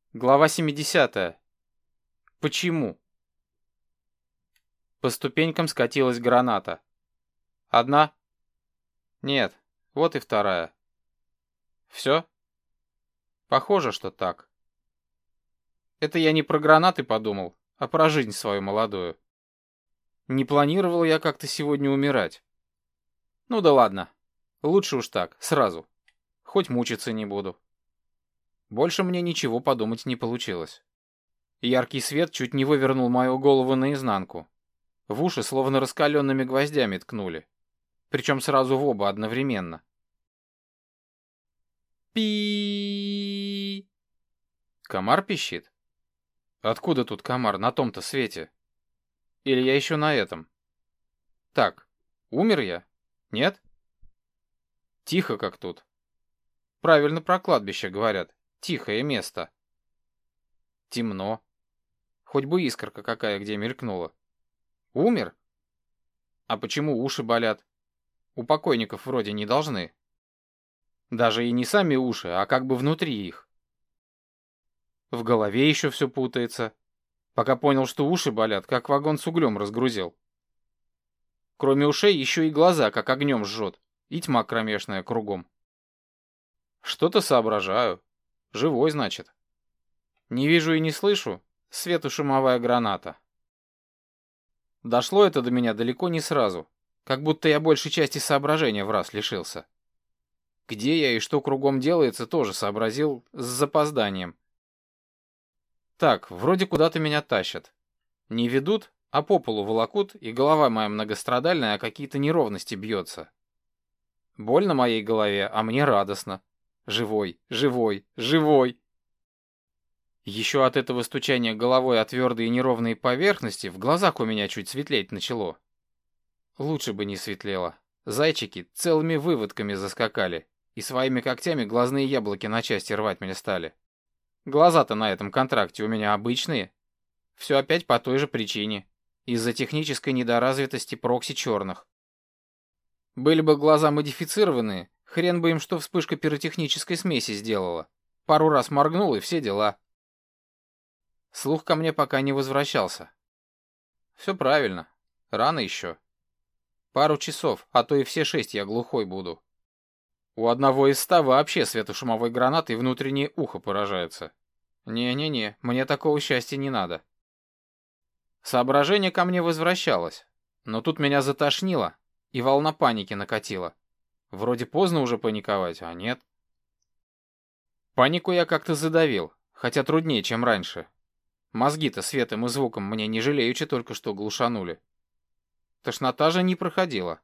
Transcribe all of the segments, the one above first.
Глава 70. Почему? По ступенькам скатилась граната. Одна? Нет, вот и вторая. Все? Похоже, что так. Это я не про гранаты подумал, а про жизнь свою молодую. Не планировал я как-то сегодня умирать. Ну да ладно. Лучше уж так, сразу. Хоть мучиться не буду. Больше мне ничего подумать не получилось. Яркий свет чуть не вывернул мою голову наизнанку. В уши словно раскаленными гвоздями ткнули. Причем сразу в оба одновременно. Пи. Комар пищит? Откуда тут комар на том-то свете? Или я еще на этом? Так, умер я? Нет? Тихо как тут. Правильно про кладбище говорят. Тихое место. Темно. Хоть бы искорка какая где мелькнула. Умер? А почему уши болят? У покойников вроде не должны. Даже и не сами уши, а как бы внутри их. В голове еще все путается. Пока понял, что уши болят, как вагон с углем разгрузил. Кроме ушей еще и глаза, как огнем жжет. И тьма кромешная кругом. Что-то соображаю. Живой, значит. Не вижу и не слышу. Светошумовая граната. Дошло это до меня далеко не сразу. Как будто я большей части соображения в раз лишился. Где я и что кругом делается, тоже сообразил с запозданием. Так, вроде куда-то меня тащат. Не ведут, а по полу волокут, и голова моя многострадальная о какие-то неровности бьется. Больно моей голове, а мне радостно. Живой, живой, живой. Еще от этого стучания головой о твердые неровные поверхности в глазах у меня чуть светлеть начало. Лучше бы не светлело. Зайчики целыми выводками заскакали и своими когтями глазные яблоки на части рвать мне стали. Глаза-то на этом контракте у меня обычные. Все опять по той же причине. Из-за технической недоразвитости прокси черных. Были бы глаза модифицированные, хрен бы им что вспышка пиротехнической смеси сделала. Пару раз моргнул и все дела. Слух ко мне пока не возвращался. Все правильно. Рано еще. Пару часов, а то и все 6 я глухой буду. У одного из 100 вообще светошумовой гранатой внутреннее ухо поражается. Не-не-не, мне такого счастья не надо. Соображение ко мне возвращалось, но тут меня затошнило, и волна паники накатила. Вроде поздно уже паниковать, а нет. Панику я как-то задавил, хотя труднее, чем раньше. Мозги-то светом и звуком мне не жалеючи только что глушанули. Тошнота же не проходила.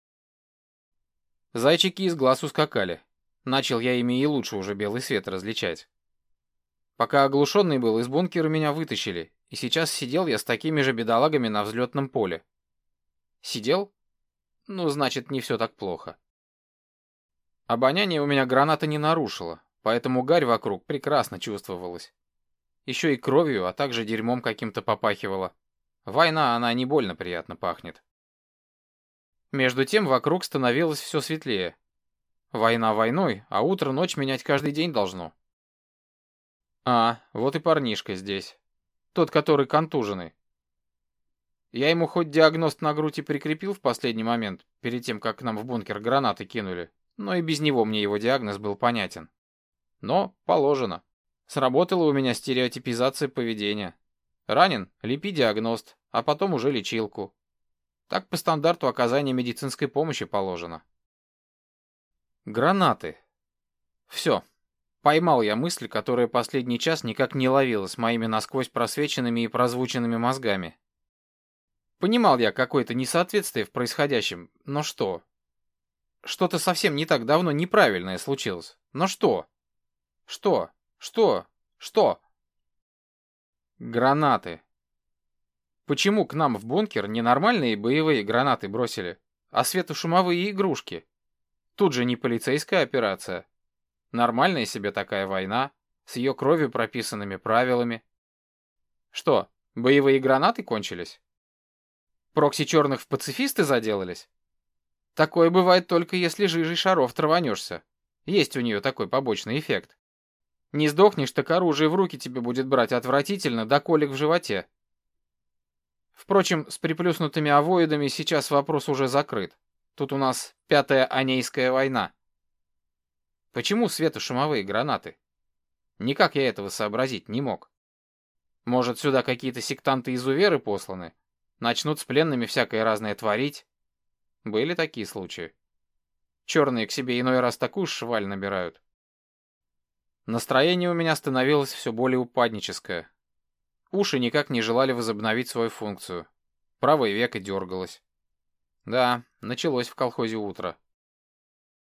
Зайчики из глаз ускакали. Начал я ими и лучше уже белый свет различать. Пока оглушенный был, из бункера меня вытащили, и сейчас сидел я с такими же бедолагами на взлетном поле. Сидел? Ну, значит, не все так плохо. Обоняние у меня граната не нарушила, поэтому гарь вокруг прекрасно чувствовалась. Еще и кровью, а также дерьмом каким-то попахивала. Война, она не больно приятно пахнет. Между тем вокруг становилось все светлее. Война войной, а утро ночь менять каждый день должно. А, вот и парнишка здесь. Тот, который контуженный. Я ему хоть диагност на грудь и прикрепил в последний момент, перед тем, как к нам в бункер гранаты кинули, но и без него мне его диагноз был понятен. Но положено. Сработала у меня стереотипизация поведения. Ранен? Лепи диагност, а потом уже лечилку. Так по стандарту оказания медицинской помощи положено. Гранаты. Все. Поймал я мысль, которая последний час никак не ловила с моими насквозь просвеченными и прозвученными мозгами. Понимал я какое-то несоответствие в происходящем, но что? Что-то совсем не так давно неправильное случилось. Но что? Что? Что? Что? Гранаты. Почему к нам в бункер не нормальные боевые гранаты бросили, а светошумовые игрушки? Тут же не полицейская операция. Нормальная себе такая война, с ее кровью прописанными правилами. Что, боевые гранаты кончились? Прокси черных в пацифисты заделались? Такое бывает только если жижей шаров траванешься. Есть у нее такой побочный эффект. Не сдохнешь, так оружие в руки тебе будет брать отвратительно, до колик в животе. Впрочем, с приплюснутыми овоидами сейчас вопрос уже закрыт. Тут у нас 5-я Анейская война. Почему светошумовые гранаты? Никак я этого сообразить не мог. Может, сюда какие-то сектанты-изуверы посланы? Начнут с пленными всякое разное творить? Были такие случаи. Черные к себе иной раз такую шваль набирают. Настроение у меня становилось все более упадническое. Уши никак не желали возобновить свою функцию. Правое веко дергалось. Да, началось в колхозе утро.